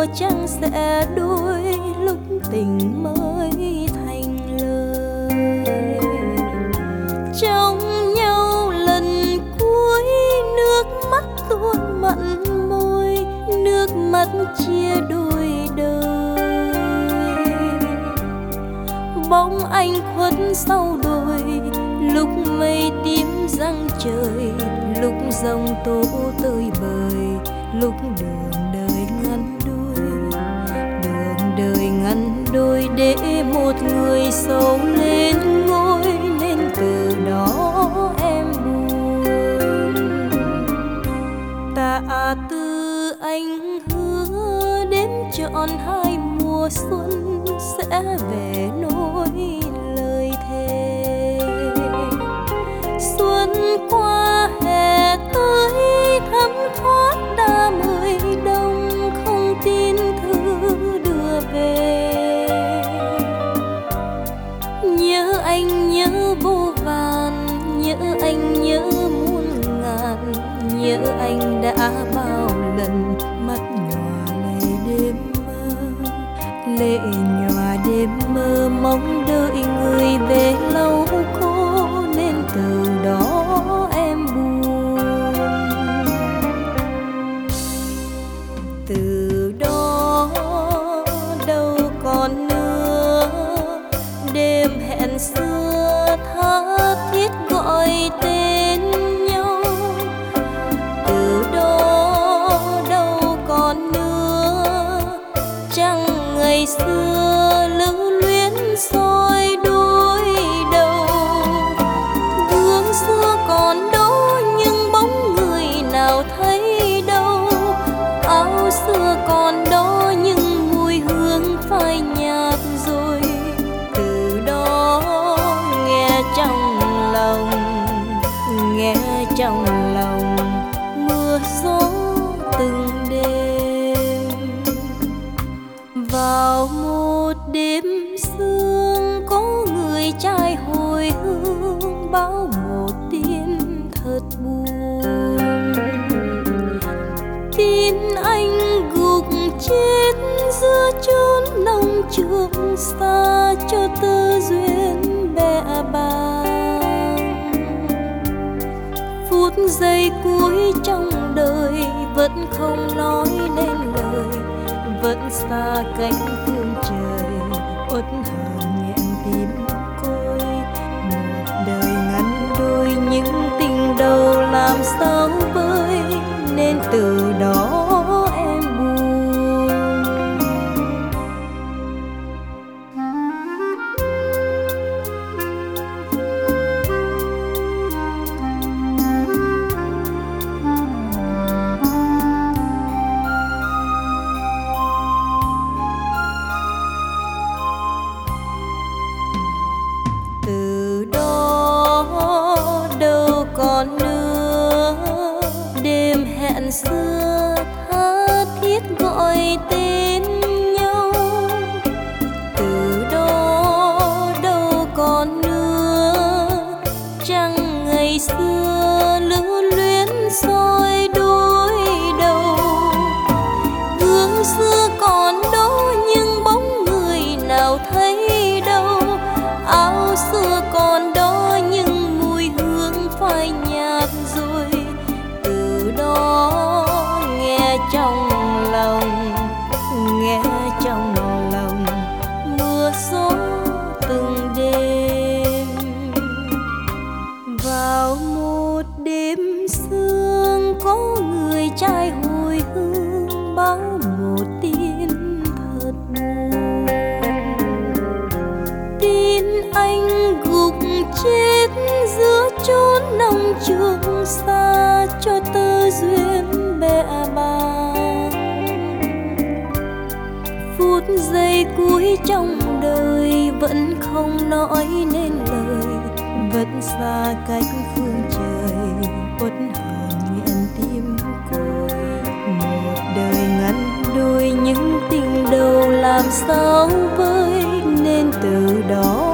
mùa trăng sẽ đôi, lúc tình mới thành lời. Trong nhau lần cuối nước mắt tuôn mặn môi, nước mắt chia đôi đời. Bóng anh khuất sau đồi, lúc mây tím răng trời, lúc giông tố tơi bời, lúc đường đời ngăn đôi. Đường đời ngăn đôi để một người sầu lên ngôi, nên từ đó em buồn. Tạ Tư anh hứa đếm trọn 2 mùa xuân sẽ về nối lời thề. Xuân qua hè tới thấm thoát đã mười đông, không tin thư đưa về. Nhớ anh nhớ vô vàn, nhớ anh nhớ muôn ngàn, nhớ anh đã bao lần mắt nhòa lệ đêm mơ. Lệ nhòa đêm mơ mong đợi người về lâu cô, nên từ đó em buồn. Từ đó đâu còn nữa đêm hẹn xưa tha thiết gọi tên nhau. Từ đó đâu còn nữa trăng ngày xưa lưu luyến soi đôi đầu. Gương xưa còn đó nhưng bóng người nào thấy đâu. Áo xưa còn đó nhưng mùi hương phai nhạt rồi. Từ đó nghe trong lòng, nghe trong lòng mưa gió từng đêm. Vào một đêm sương có người trai hồi hương báo một tin thật buồn. Tin anh gục chết giữa chốn nông trường xa, cho tơ duyên bẽ bàng. Phút giây cuối trong đời vẫn không nói nên lời, vẫn xa cánh phương trời uất hờn nghẹn tim côi. Một đời ngắn đôi những tình đầu làm sao vơi, nên từ đó em buồn. Từ đó đâu còn nữa đêm hẹn xưa tha thiết gọi tên nhau. Từ đó đâu còn nữa trăng ngày xưa lưu luyến soi đôi đầu. Gương xưa còn đó nhưng bóng người nào thấy đâu. Áo xưa còn đó nhưng mùi hương phai nhạt rồi. Từ đó nghe trong lòng, nghe trong lòng mưa gió từng đêm. Vào một đêm sương có người trai hồi hương báo một tin thật buồn. Tin anh gục chết giữa chốn nông trường xa, cho tơ duyên bẽ bàng. Phút giây cuối trong đời vẫn không nói nên lời, vẫn xa cách phương trời uất hờn nghẹn tim côi. Một đời ngắn đôi những tình đầu làm sao vơi, nên từ đó